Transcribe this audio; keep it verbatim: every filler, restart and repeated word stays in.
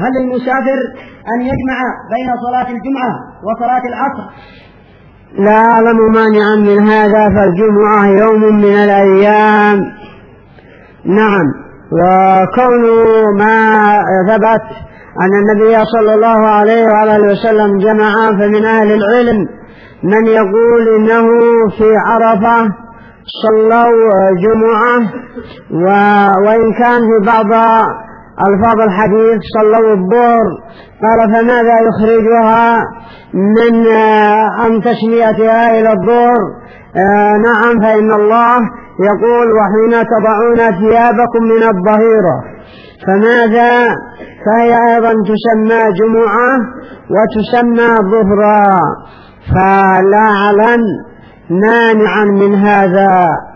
هل للمسافر أن يجمع بين صلاة الجمعة وصلاة العصر؟ لا أعلم مانعا من هذا، فالجمعة يوم من الأيام. نعم، وكون ما ثبت أن النبي صلى الله عليه وعلى وسلم جمع، فمن أهل العلم من يقول إنه في عرفة صلوا جمعة، وإن كان في بعض ألفاظ الحديث صلوا الظهر، قال فماذا يخرجها من عن تسميتها إلى الظهر؟ آه نعم، فإن الله يقول وحين تضعون ثيابكم من الظهيرة، فماذا؟ فهي أيضا تسمى جمعة وتسمى ظهرا، فلا أعلم مانعا من هذا.